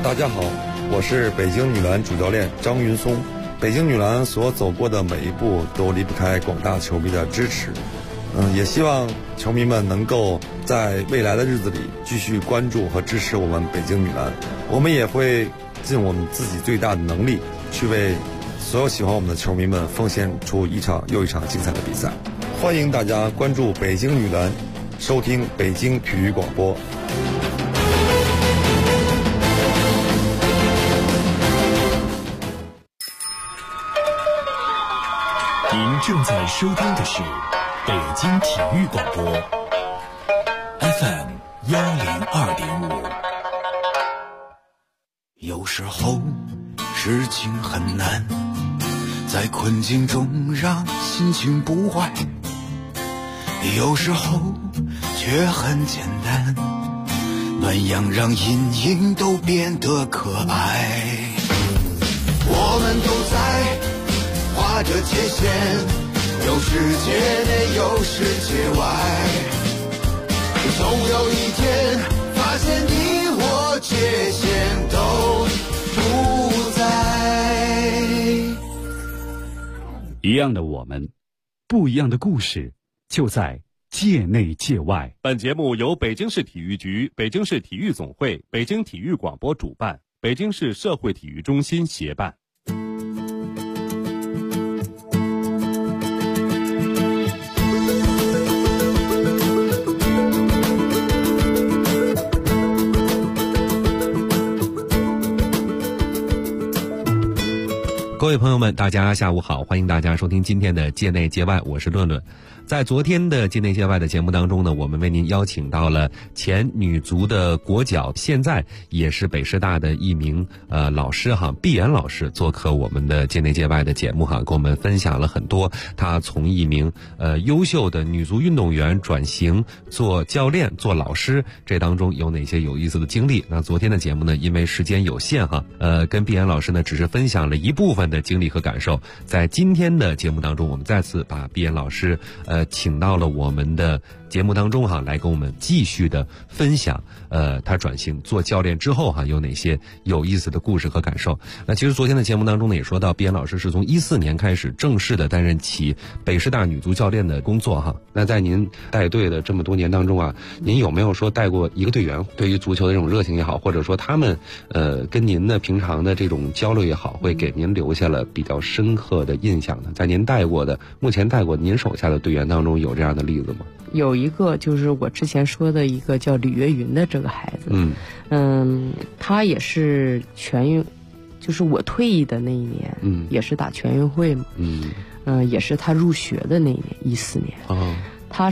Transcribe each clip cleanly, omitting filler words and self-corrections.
大家好，我是北京女篮主教练张云松。北京女篮所走过的每一步都离不开广大球迷的支持。也希望球迷们能够在未来的日子里继续关注和支持我们北京女篮。我们也会尽我们自己最大的能力，去为所有喜欢我们的球迷们奉献出一场又一场精彩的比赛。欢迎大家关注北京女篮，收听北京体育广播。 您正在收听的是北京体育广播 FM102.5。 有时候事情很难，在困境中让心情不坏，有时候却很简单，暖阳让阴影都变得可爱。我们都在画着界限，有世界内有世界外，总有一天发现你我界限都不在。 一样的我们，不一样的故事，就在界内界外。 本节目由北京市体育局、北京市体育总会、北京体育广播主办，北京市社会体育中心协办。 各位朋友们，大家下午好，欢迎大家收听今天的界内界外，我是论论。在昨天的界内界外的节目当中呢，我们为您邀请到了前女足的国脚，现在也是北师大的一名老师哈，毕岩老师做客我们的界内界外的节目哈，跟我们分享了很多他从一名优秀的女足运动员转型做教练、做老师，这当中有哪些有意思的经历。那昨天的节目呢，因为时间有限哈，跟毕岩老师呢只是分享了一部分的经历和感受。在今天的节目当中，我们再次把毕岩老师请到了我们的节目当中哈，来跟我们继续的分享他转型做教练之后哈有哪些有意思的故事和感受。那其实昨天的节目当中呢，也说到毕岩老师是从2014年开始正式的担任起北师大女足教练的工作哈。那在您带队的这么多年当中啊，您有没有说带过一个队员，对于足球的这种热情也好，或者说他们跟您的平常的这种交流也好，会给您留下了比较深刻的印象呢？在您带过的目前带过您手下的队员当中，有这样的例子吗？ 有一个就是我之前说的一个叫李月云的这个孩子，他也是全运，就是我退役的那一年，也是打全运会嘛，也是他入学的那一年，2014年，他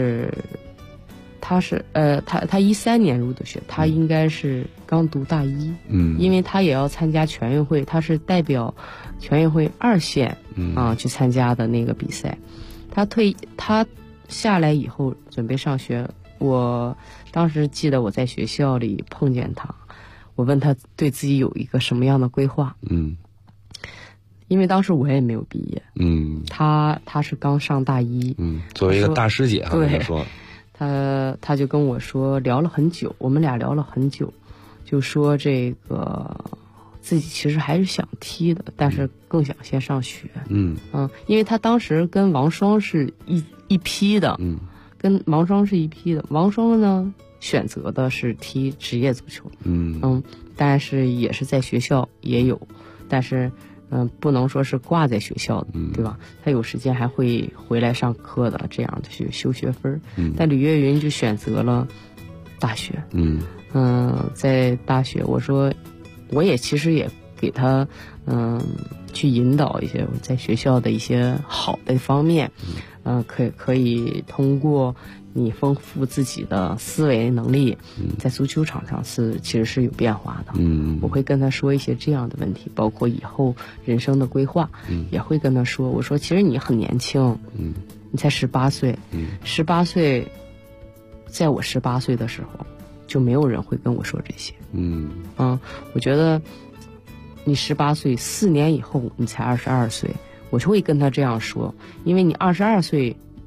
2013年入的学，他应该是刚读大一，因为他也要参加全运会，他是代表全运会2线去参加的那个比赛，他下来以后准备上学，我当时记得我在学校里碰见他，我问他对自己有一个什么样的规划，因为当时我也没有毕业，他是刚上大一， 作为一个大师姐哈， 对， 说他就跟我说聊了很久，我们俩聊了很久，就说这个自己其实还是想踢的，但是更想先上学，因为他当时跟王霜是一批的，跟王霜是一批的。王霜呢选择的是踢职业足球，但是也是在学校也有，但是不能说是挂在学校的，对吧？他有时间还会回来上课的，这样的去修学分。但李月云就选择了大学，在大学，我说我也其实也给他去引导一些在学校的一些好的方面，可以通过你丰富自己的思维能力，在足球场上其实是有变化的。我会跟他说一些这样的问题，包括以后人生的规划，也会跟他说，我说其实你很年轻，你才18岁，18岁，在我18岁的时候，就没有人会跟我说这些。我觉得你18岁4年以后你才22岁，我就会跟他这样说，因为你22岁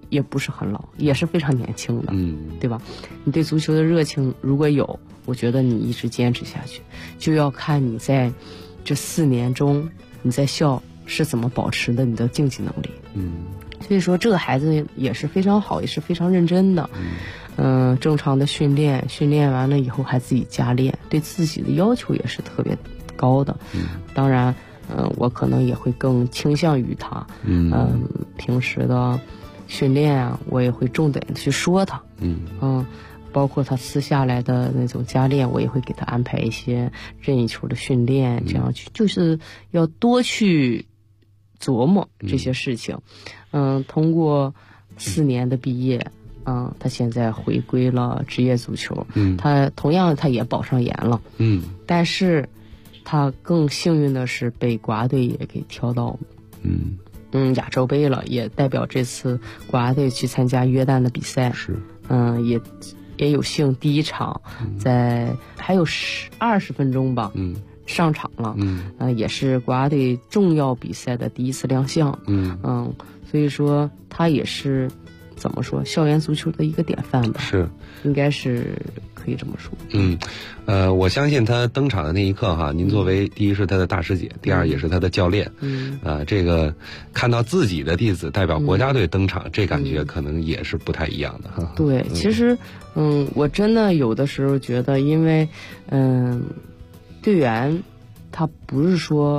也不是很老，也是非常年轻的，对吧？你对足球的热情如果有，我觉得你一直坚持下去，就要看你在这4年中你在校是怎么保持的你的竞技能力。所以说这个孩子也是非常好，也是非常认真的。正常的训练完了以后还自己加练，对自己的要求也是特别高的。当然我可能也会更倾向于他。平时的训练啊，我也会重点去说他。包括他私下来的那种加练，我也会给他安排一些任意球的训练，这样去就是要多去琢磨这些事情。通过4年的毕业，他现在回归了职业足球。他同样他也保上研了。但是他更幸运的是被国家队也给挑到亚洲杯了，也代表这次国家队去参加约旦的比赛。 是。 也有幸第一场在还有20分钟吧，上场了。也是国家队重要比赛的第一次亮相。所以说他也是怎么说校园足球的一个典范吧， 是应该是可以这么说。 我相信他登场的那一刻哈，您作为第一是他的大师姐，第二也是他的教练。这个看到自己的弟子代表国家队登场，这感觉可能也是不太一样的哈。 对，其实我真的有的时候觉得，因为队员他不是说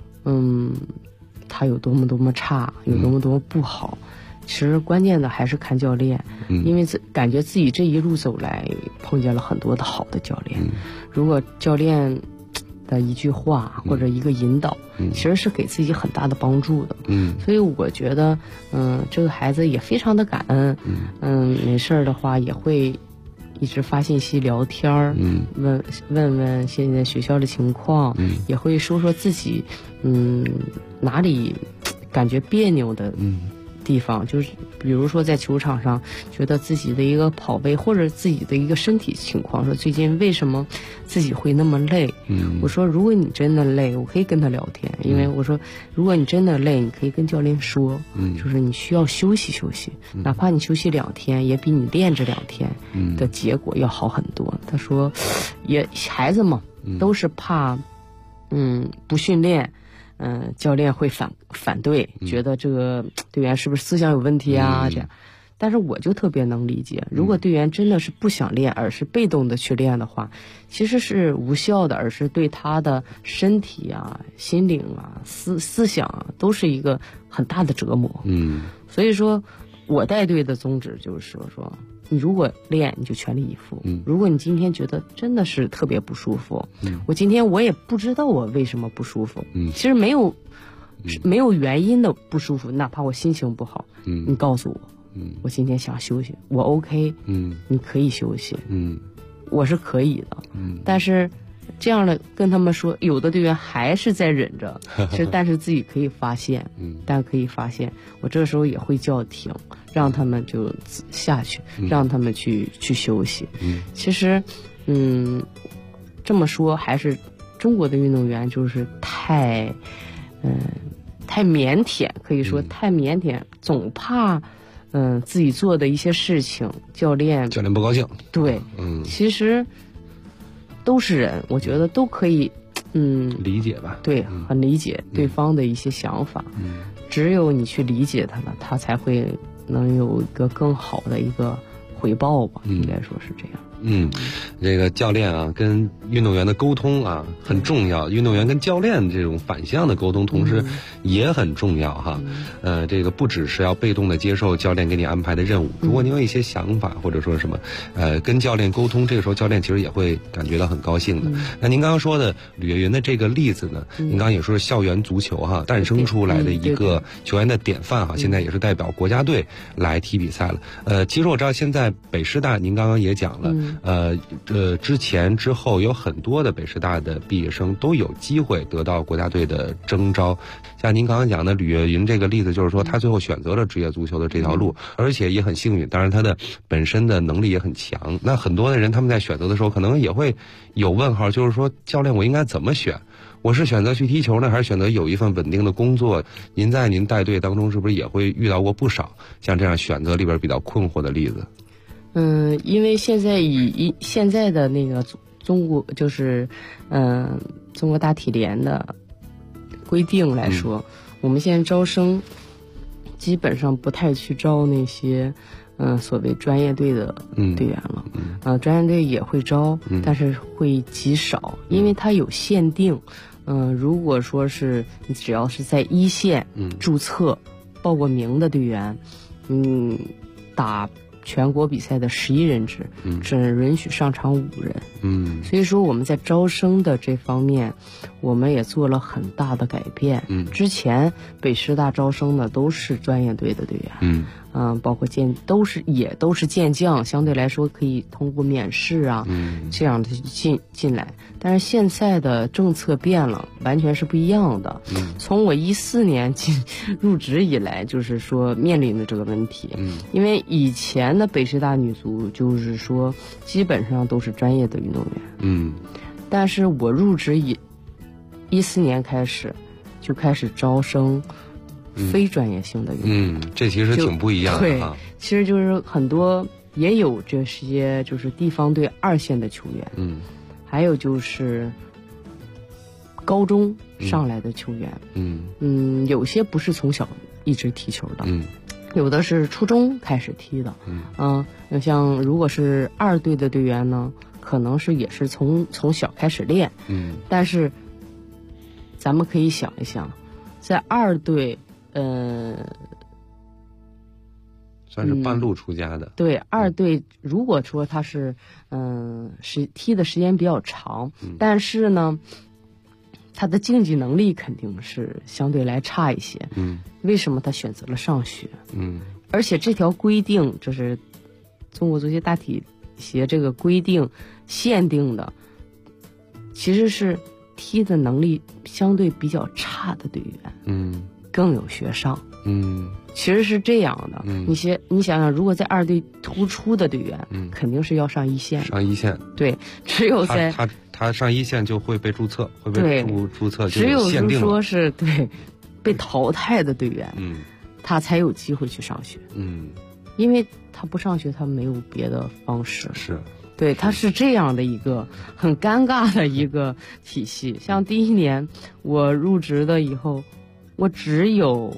他有多么差，有多么不好。其实关键的还是看教练。因为感觉自己这一路走来碰见了很多的好的教练。如果教练的一句话或者一个引导，其实是给自己很大的帮助的。所以我觉得这个孩子也非常的感恩。没事的话也会一直发信息聊天，问问现在学校的情况，也会说说自己哪里感觉别扭的地方，就是比如说在球场上觉得自己的一个跑位或者自己的一个身体情况，说最近为什么自己会那么累。我说如果你真的累，我可以跟他聊天，因为我说如果你真的累，你可以跟教练说，就是你需要休息休息，哪怕你休息2天也比你练这2天的结果要好很多。他说也孩子嘛都是怕不训练教练会反对，觉得这个队员是不是思想有问题啊？这样，但是我就特别能理解，如果队员真的是不想练，而是被动的去练的话，其实是无效的，而是对他的身体啊、心灵啊、思想啊，都是一个很大的折磨。所以说，我带队的宗旨就是说。你如果练，你就全力以赴。如果你今天觉得真的是特别不舒服，我今天我也不知道我为什么不舒服。其实没有原因的不舒服，哪怕我心情不好，你告诉我，我今天想休息，我 OK，你可以休息，我是可以的。但是这样的跟他们说，有的队员还是在忍着，其实但是自己可以发现，我这个时候也会叫停，让他们就下去，让他们去休息。其实这么说还是中国的运动员就是太腼腆，可以说太腼腆，总怕自己做的一些事情教练不高兴。对， 其实都是人，我觉得都可以理解吧。 对，很理解对方的一些想法。只有你去理解他了，他才会能有一个更好的一个回报吧，应该说是这样。 这个教练啊跟运动员的沟通啊很重要，运动员跟教练这种反向的沟通同时也很重要哈。这个不只是要被动的接受教练给你安排的任务，如果你有一些想法或者说什么跟教练沟通，这个时候教练其实也会感觉到很高兴的。那您刚刚说的吕月云的这个例子呢，您刚刚也说是校园足球哈诞生出来的一个球员的典范哈，现在也是代表国家队来踢比赛了。其实我知道现在北师大您刚刚也讲了，之前之后有很多的北师大的毕业生都有机会得到国家队的征召。像您刚刚讲的吕月云这个例子，就是说他最后选择了职业足球的这条路，而且也很幸运，当然他的本身的能力也很强。那很多的人他们在选择的时候可能也会有问号，就是说教练我应该怎么选？ 我是选择去踢球呢，还是选择有一份稳定的工作？您在您带队当中是不是也会遇到过不少像这样选择里边比较困惑的例子？ 因为现在以现在的那个中国就是中国大体联的规定来说，我们现在招生基本上不太去招那些所谓专业队的队员了。专业队也会招，但是会极少，因为它有限定。如果说是你只要是在一线注册报过名的队员，打全国比赛的11人制，只允许上场5人。所以说我们在招生的这方面，我们也做了很大的改变。之前北师大招生的都是专业队的队员，包括也都是健将，相对来说可以通过免试啊，这样的进来。但是现在的政策变了，完全是不一样的。从我14年入职以来，就是说面临的这个问题。因为以前的北师大女足就是说基本上都是专业的运动员。但是我入职14年开始就开始招生非专业性的运动员。 这其实挺不一样的。 对，其实就是很多也有这些就是地方队2线的球员。还有就是高中上来的球员。有些不是从小一直踢球的。有的是初中开始踢的。像如果是2队的队员呢，可能是也是从小开始练。但是咱们可以想一想，在2队算是半路出家的。 对，2队如果说他是踢的时间比较长，但是呢他的竞技能力肯定是相对来差一些。为什么他选择了上学？而且这条规定就是中国足协大体协这个规定限定的，其实是踢的能力相对比较差的队员更有学上。其实是这样的。你想想，如果在2队突出的队员，肯定是要上一线。上一线。 对，只有在他上一线就会被注册，会被注册， 只有就是说是对被淘汰的队员，他才有机会去上学。因为他不上学，他没有别的方式。对，他是这样的一个很尴尬的一个体系。像第1年我入职的以后，我只有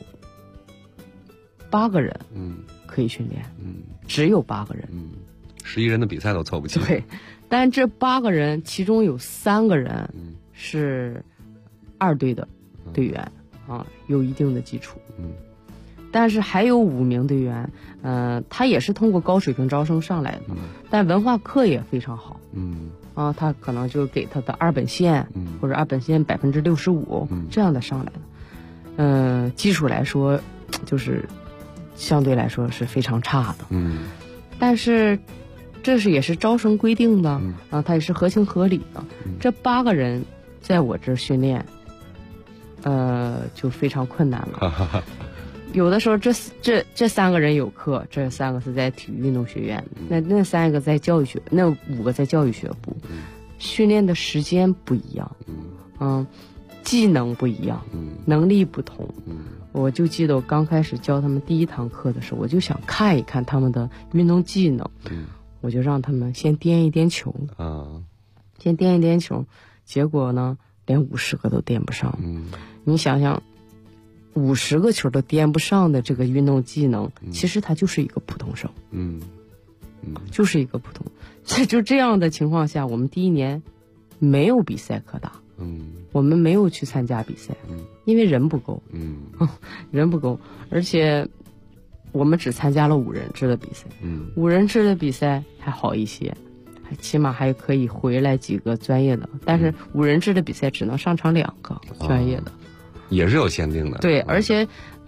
8个人可以训练。只有8个人。 11人的比赛都凑不齐。 对，但这8个人其中有3个人是2队的队员有一定的基础。但是还有5名队员，他也是通过高水平招生上来的，但文化课也非常好。他可能就给他的2本线，或者2本线65%这样的上来的。基础来说，就是相对来说是非常差的。但是这也是招生规定的，它也是合情合理的。这8个人在我这儿训练，就非常困难了。有的时候这3个人有课，这3个是在体育运动学院，那3个在教育学，那5个在教育学部，训练的时间不一样，技能不一样，能力不同。我就记得我刚开始教他们第1堂课的时候，我就想看一看他们的运动技能。我就让他们先颠一颠球，先颠一颠球，结果呢连50个都颠不上。你想想，50个球都颠不上的这个运动技能，其实他就是一个普通生。就是一个普通。就这样的情况下，我们第1年没有比赛可打。我们没有去参加比赛，因为人不够。人不够，而且我们只参加了5人制的比赛。5人制的比赛还好一些，起码还可以回来几个专业的。但是5人制的比赛只能上场2个专业的， 也是有限定的。 对，而且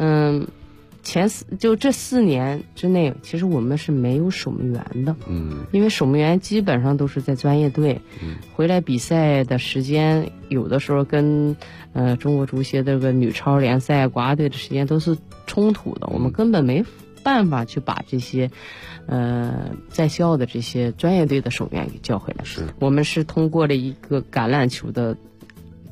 这4年之内，其实我们是没有守门员的。因为守门员基本上都是在专业队，回来比赛的时间有的时候跟中国足协这个女超联赛国家队的时间都是冲突的，我们根本没办法去把这些在校的这些专业队的守门员给叫回来。我们是通过了一个橄榄球的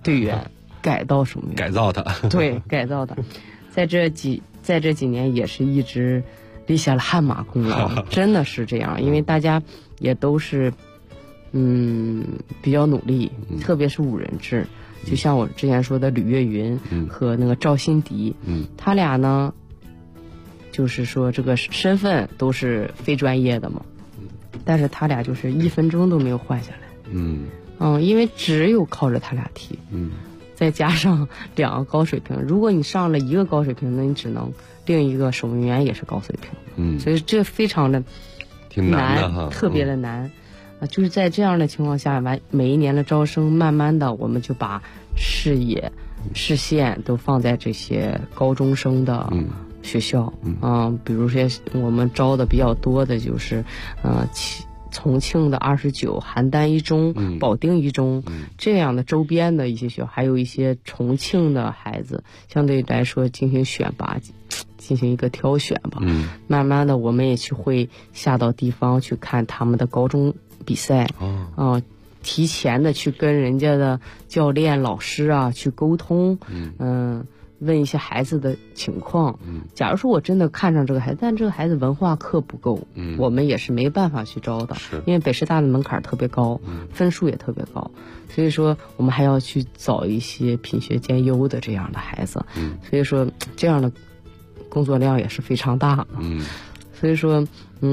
队员改到守门员， 改造他。 对，改造他，在这几年也是一直立下了汗马功劳，真的是这样，因为大家也都是比较努力，特别是5人制，就像我之前说的吕月云和那个赵新迪，他俩呢就是说这个身份都是非专业的嘛，但是他俩就是1分钟都没有换下来，因为只有靠着他俩踢，再加上2个高水平，如果你上了1个高水平，那你只能另一个守门员也是高水平，所以这非常的挺难的哈， 特别的难。就是在这样的情况下，每一年的招生，慢慢的我们就把视线都放在这些高中生的学校，比如说我们招的比较多的就是重庆的29、邯郸一中、保定一中这样的周边的一些学校，还有一些重庆的孩子，相对来说进行选拔，进行一个挑选吧。慢慢的我们也会下到地方去看他们的高中比赛，提前的去跟人家的教练、老师啊去沟通，问一些孩子的情况。假如说我真的看上这个孩子，但这个孩子文化课不够，我们也是没办法去招的，因为北师大的门槛特别高，分数也特别高，所以说我们还要去找一些品学兼优的这样的孩子，所以说这样的工作量也是非常大的，所以说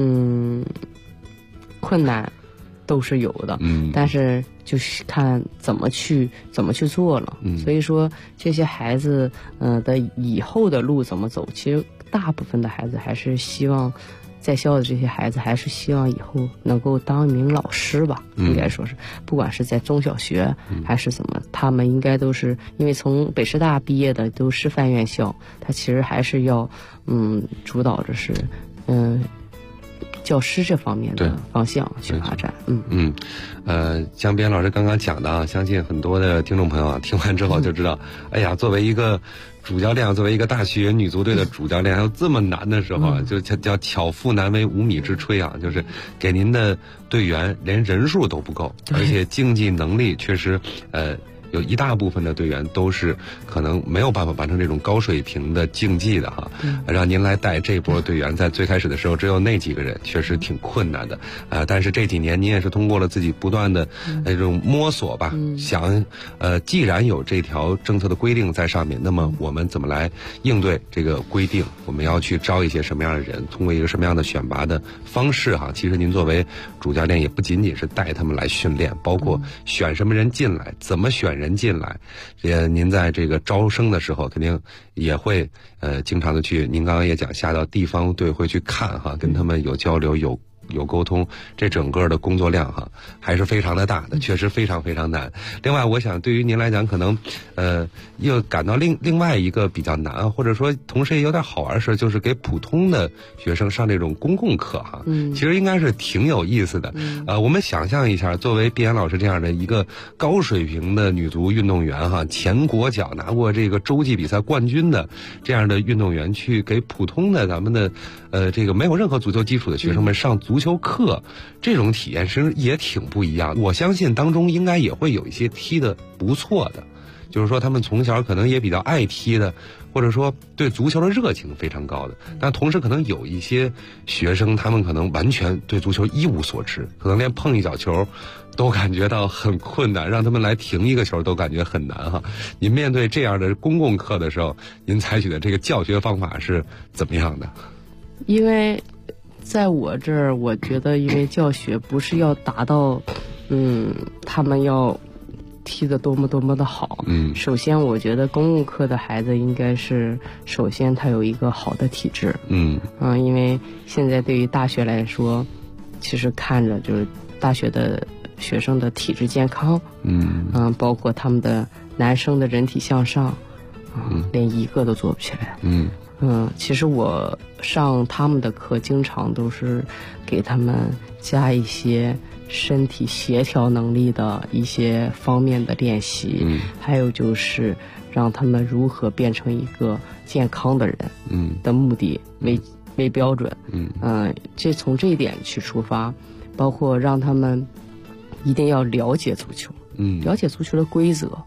困难都是有的，但是就是看怎么去做了。所以说这些孩子的以后的路怎么走，其实大部分的孩子还是希望，在校的这些孩子还是希望以后能够当一名老师吧，应该说是，不管是在中小学还是怎么，他们应该都是因为从北师大毕业的都师范院校，他其实还是要主导着是教师这方面的方向去发展。 像边老师刚刚讲的啊，相信很多的听众朋友啊听完之后就知道，哎呀，作为一个主教练，作为一个大学女足队的主教练，还有这么难的时候啊，就叫巧妇难为无米之炊啊，就是给您的队员连人数都不够，而且竞技能力确实有一大部分的队员都是可能没有办法完成这种高水平的竞技的哈，让您来带这波队员，在最开始的时候只有那几个人，确实挺困难的但是这几年您也是通过了自己不断的这种摸索吧，想既然有这条政策的规定在上面，那么我们怎么来应对这个规定？我们要去招一些什么样的人？通过一个什么样的选拔的方式哈？其实您作为主教练也不仅仅是带他们来训练，包括选什么人进来，怎么选人进来，您在这个招生的时候肯定也会经常的去，您刚刚也讲下到地方队会去看哈，跟他们有交流有沟通，这整个的工作量哈还是非常的大的，确实非常非常难。另外我想对于您来讲可能又感到另外一个比较难，或者说同时也有点好玩的事，就是给普通的学生上这种公共课哈，其实应该是挺有意思的。我们想象一下，作为毕岩老师这样的一个高水平的女足运动员哈，前国脚拿过这个洲际比赛冠军的这样的运动员，去给普通的咱们的这个没有任何足球基础的学生们上足球课，这种体验其实也挺不一样。我相信当中应该也会有一些踢得不错的，就是说他们从小可能也比较爱踢的，或者说对足球的热情非常高的，但同时可能有一些学生他们可能完全对足球一无所知，可能连碰一脚球都感觉到很困难，让他们来停一个球都感觉很难哈。您面对这样的公共课的时候，您采取的这个教学方法是怎么样的？ 因为在我这儿，我觉得因为教学不是要达到他们要踢得多么多么的好，首先我觉得公共课的孩子应该是首先他有一个好的体质，因为现在对于大学来说，其实看着就是大学的学生的体质健康，包括他们的男生的人体向上，连一个都做不起来，其实我上他们的课经常都是给他们加一些身体协调能力的一些方面的练习，还有就是让他们如何变成一个健康的人的目的为标准，这从这一点去出发，包括让他们一定要了解足球，了解足球的规则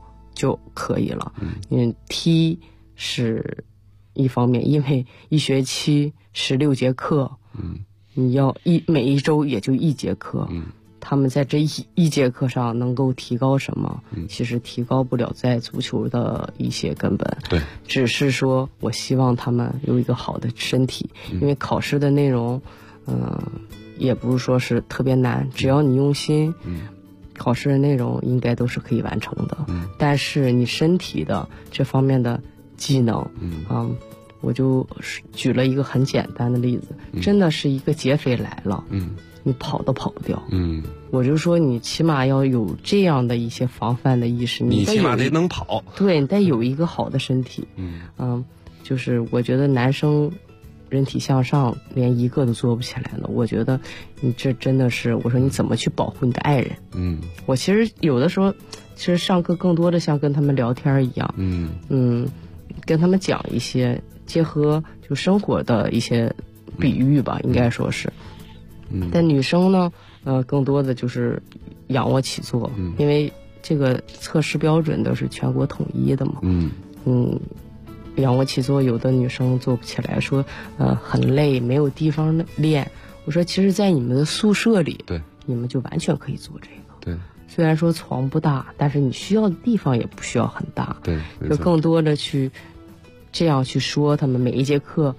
就可以了。踢是一方面，因为一学期16节课，你要每一周也就1节课，他们在这一节课上能够提高什么？其实提高不了在足球的一些根本。 对， 只是说我希望他们有一个好的身体，因为考试的内容，也不是说是特别难，只要你用心，考试的内容应该都是可以完成的。但是你身体的这方面的技能，我就举了一个很简单的例子，真的是一个劫匪来了，你跑都跑不掉。我就说你起码要有这样的一些防范的意识， 你起码得能跑。 对，你得有一个好的身体。就是我觉得男生人体向上连一个都做不起来了，我觉得你这真的是，我说你怎么去保护你的爱人？我其实有的时候，其实上课更多的像跟他们聊天一样，跟他们讲一些结合就生活的一些比喻吧，应该说是。但女生呢，更多的就是仰卧起坐，因为这个测试标准都是全国统一的嘛。仰卧起坐有的女生做不起来，说很累，没有地方练。我说其实在你们的宿舍里， 对， 你们就完全可以做这个。 对， 虽然说床不大，但是你需要的地方也不需要很大。 对， 就更多的去这样去说他们每一节课，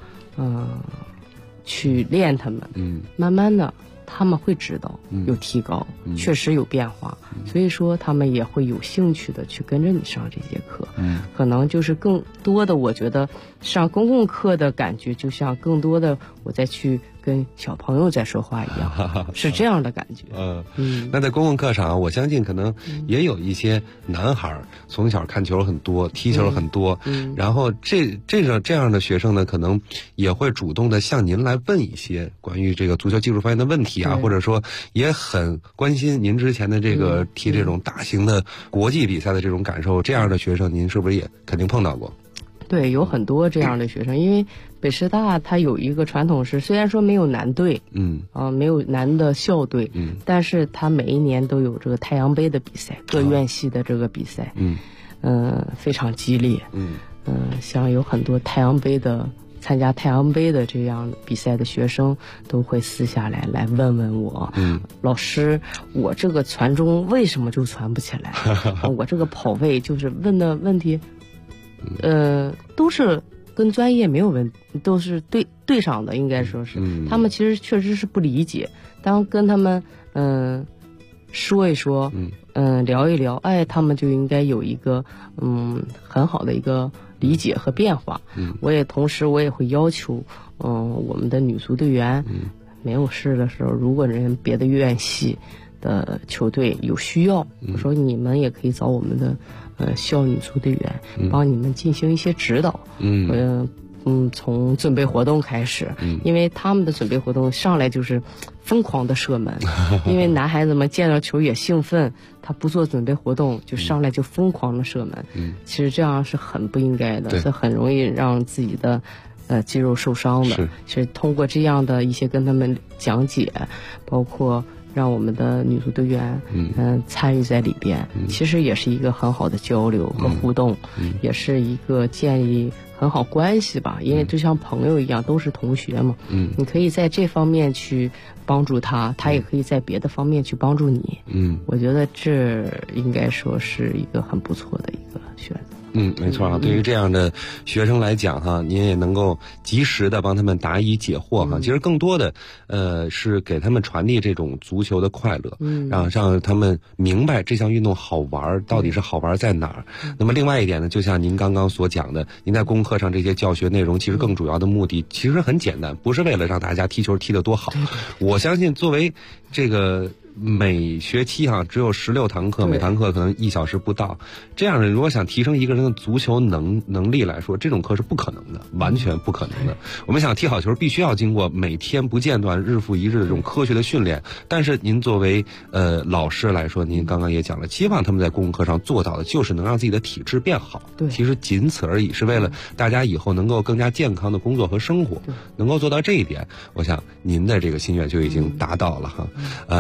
去练他们，慢慢的他们会知道有提高，确实有变化，所以说他们也会有兴趣的去跟着你上这节课。可能就是更多的，我觉得上公共课的感觉就像更多的我再去跟小朋友在说话一样，是这样的感觉。 那在公共课上，我相信可能也有一些男孩从小看球很多，踢球很多，然后这样的学生呢，可能也会主动的向您来问一些关于这个足球技术方面的问题啊，或者说也很关心您之前的这个踢这种大型的国际比赛的这种感受。这样的学生，您是不是也肯定碰到过？ 对，有很多这样的学生，因为北师大它有一个传统是，虽然说没有男队，没有男的校队，但是它每一年都有这个太阳杯的比赛，各院系的这个比赛，非常激烈，像有很多太阳杯的参加太阳杯的这样比赛的学生都会私下来问问我，老师，我这个传中为什么就传不起来？我这个跑位就是问的问题。都是跟专业没有问题，都是对上的，应该说是，他们其实确实是不理解。当跟他们说一说，聊一聊，他们就应该有一个很好的一个理解和变化。同时我也会要求，我们的女足队员，没有事的时候，如果人别的院系的球队有需要，我说你们也可以找我们的校女足队员帮你们进行一些指导。从准备活动开始，因为他们的准备活动上来就是疯狂的射门，因为男孩子们见到球也兴奋，他不做准备活动就上来就疯狂的射门，其实这样是很不应该的，是很容易让自己的肌肉受伤的。是通过这样的一些跟他们讲解，包括让我们的女足队员参与在里边，其实也是一个很好的交流和互动，也是一个建立很好关系吧，因为就像朋友一样，都是同学嘛。你可以在这方面去帮助他，他也可以在别的方面去帮助你。我觉得这应该说是一个很不错的一个选择。 没错啊，对于这样的学生来讲哈，您也能够及时的帮他们答疑解惑哈。其实更多的是给他们传递这种足球的快乐，让他们明白这项运动好玩到底是好玩在哪儿。那么另外一点呢，就像您刚刚所讲的，您在功课上这些教学内容，其实更主要的目的其实很简单，不是为了让大家踢球踢得多好。我相信作为这个每学期只有16堂课，每堂课可能1小时不到，这样的如果想提升一个人的足球能力来说，这种课是不可能的，完全不可能的。我们想踢好球，必须要经过每天不间断、日复一日的这种科学的训练。但是您作为老师来说，您刚刚也讲了，期望他们在公共课上做到的就是能让自己的体质变好。其实仅此而已，是为了大家以后能够更加健康的工作和生活，能够做到这一点，我想您的这个心愿就已经达到了哈。那今天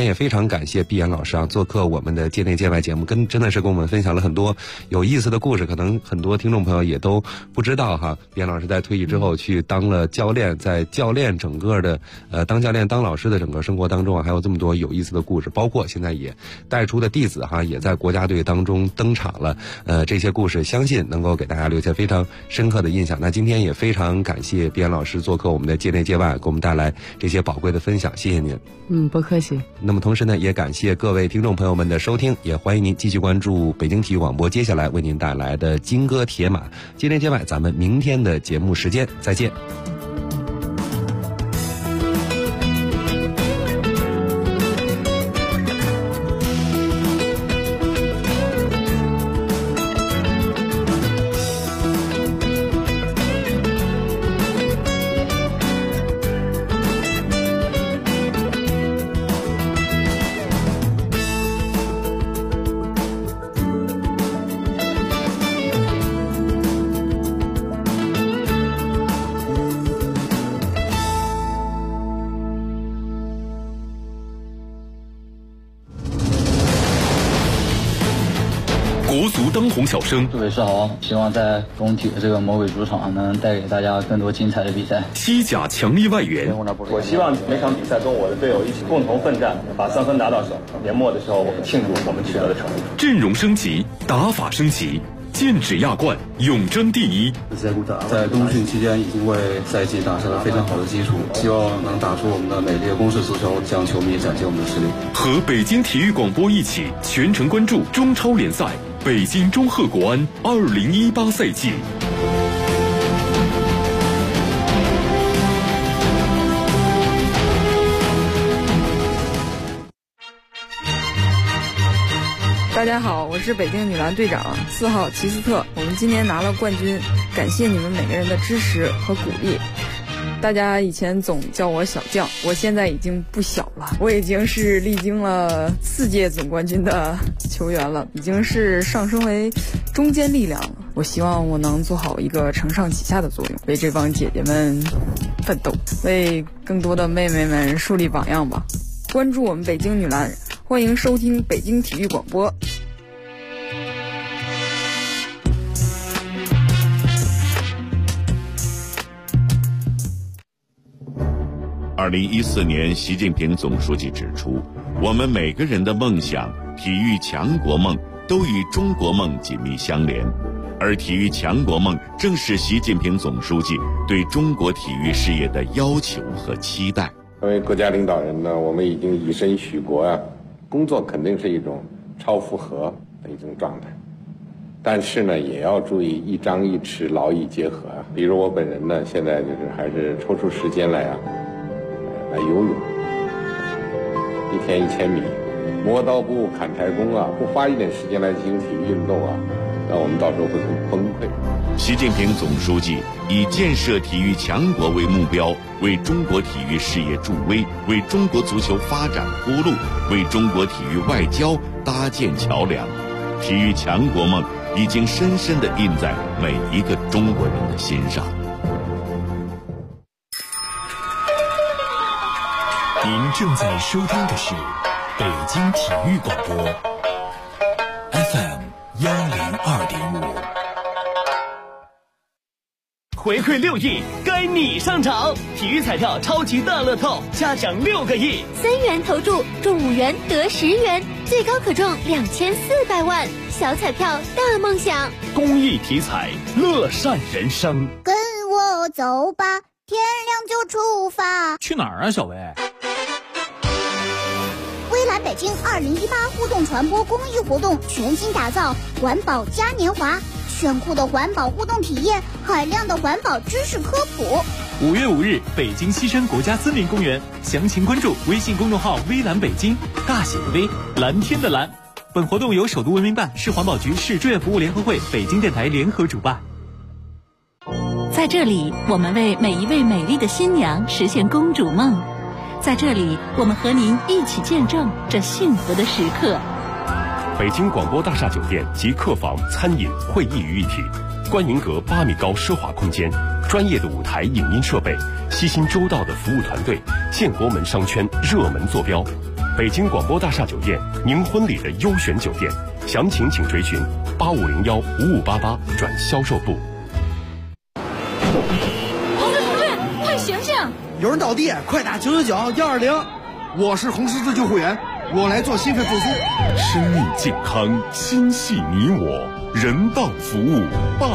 也非常感谢毕岩老师啊，做客我们的界内界外节目，真的是跟我们分享了很多有意思的故事，可能很多听众朋友也都不知道哈。毕岩老师在退役之后去当了教练，在教练整个的当教练当老师的整个生活当中啊，还有这么多有意思的故事，包括现在也带出的弟子哈，也在国家队当中登场了。这些故事相信能够给大家留下非常深刻的印象。那今天也非常感谢毕岩老师做客我们的界内界外，给我们带来这些宝贵的分享，谢谢您。 不客气。 那么同时呢，也感谢各位听众朋友们的收听，也欢迎您继续关注北京体育广播接下来为您带来的金戈铁马。界内界外，咱们明天的节目时间再见。 国足当红小生， 各位是好，希望在中体的这个魔鬼主场能带给大家更多精彩的比赛。 西甲强力外援， 我希望每场比赛跟我的队友一起共同奋战，把3分拿到手。年末的时候，我们庆祝我们取得的成绩。 阵容升级，打法升级，剑指亚冠，永争第一。 在冬训期间已经为赛季打下了非常好的基础，希望能打出我们的美丽的攻势足球，向球迷展现我们的实力。 和北京体育广播一起全程关注中超联赛北京中赫国安2018赛季。 大家好，我是北京女篮队长4号齐斯特，我们今年拿了冠军，感谢你们每个人的支持和鼓励。大家以前总叫我小将，我现在已经不小了，我已经是历经了4届总冠军的球员了，已经是上升为中坚力量了。我希望我能做好一个承上启下的作用，为这帮姐姐们奋斗，为更多的妹妹们树立榜样吧。关注我们北京女篮，欢迎收听北京体育广播。 2014年，习近平总书记指出，我们每个人的梦想、体育强国梦都与中国梦紧密相连，而体育强国梦正是习近平总书记对中国体育事业的要求和期待。 作为国家领导人呢，我们已经以身许国啊，工作肯定是一种超负荷的一种状态，但是呢，也要注意一张一弛，劳逸结合啊。比如我本人呢，现在就是还是抽出时间来游泳，1天1000米，磨刀不误砍柴工啊，不花一点时间来进行体育运动啊，那我们到时候会很崩溃。 习近平总书记以建设体育强国为目标，为中国体育事业助威，为中国足球发展铺路，为中国体育外交搭建桥梁。体育强国梦已经深深地印在每一个中国人的心上。 您正在收听的是北京体育广播 FM 102.5。 回馈6亿，该你上场！体育彩票超级大乐透，加奖6个亿 ，3元投注中5元得10元，最高可中2400万。小彩票大梦想， 公益体彩，乐善人生。 跟我走吧，天亮就出发。 去哪儿啊，小薇？ 微蓝北京2018互动传播公益活动全新打造，环保嘉年华，炫酷的环保互动体验，海量的环保知识科普。 5月5日，北京西山国家森林公园，详情关注微信公众号微蓝北京，大写的微，蓝天的蓝。本活动由首都文明办、市环保局、市志愿服务联合会、北京电台联合主办。 在这里，我们为每一位美丽的新娘实现公主梦。在这里，我们和您一起见证这幸福的时刻。 北京广播大厦酒店及客房、餐饮、会议于一体，观云阁8米高奢华空间，专业的舞台影音设备，悉心周到的服务团队，建国门商圈热门坐标。 北京广播大厦酒店，您婚礼的优选酒店，详情请垂询8501-5588转销售部。 红十字队，快醒醒！ 有人倒地，快打999-120。我是红十字救护员，我来做心肺复苏。 生命健康，心系你我，人道服务办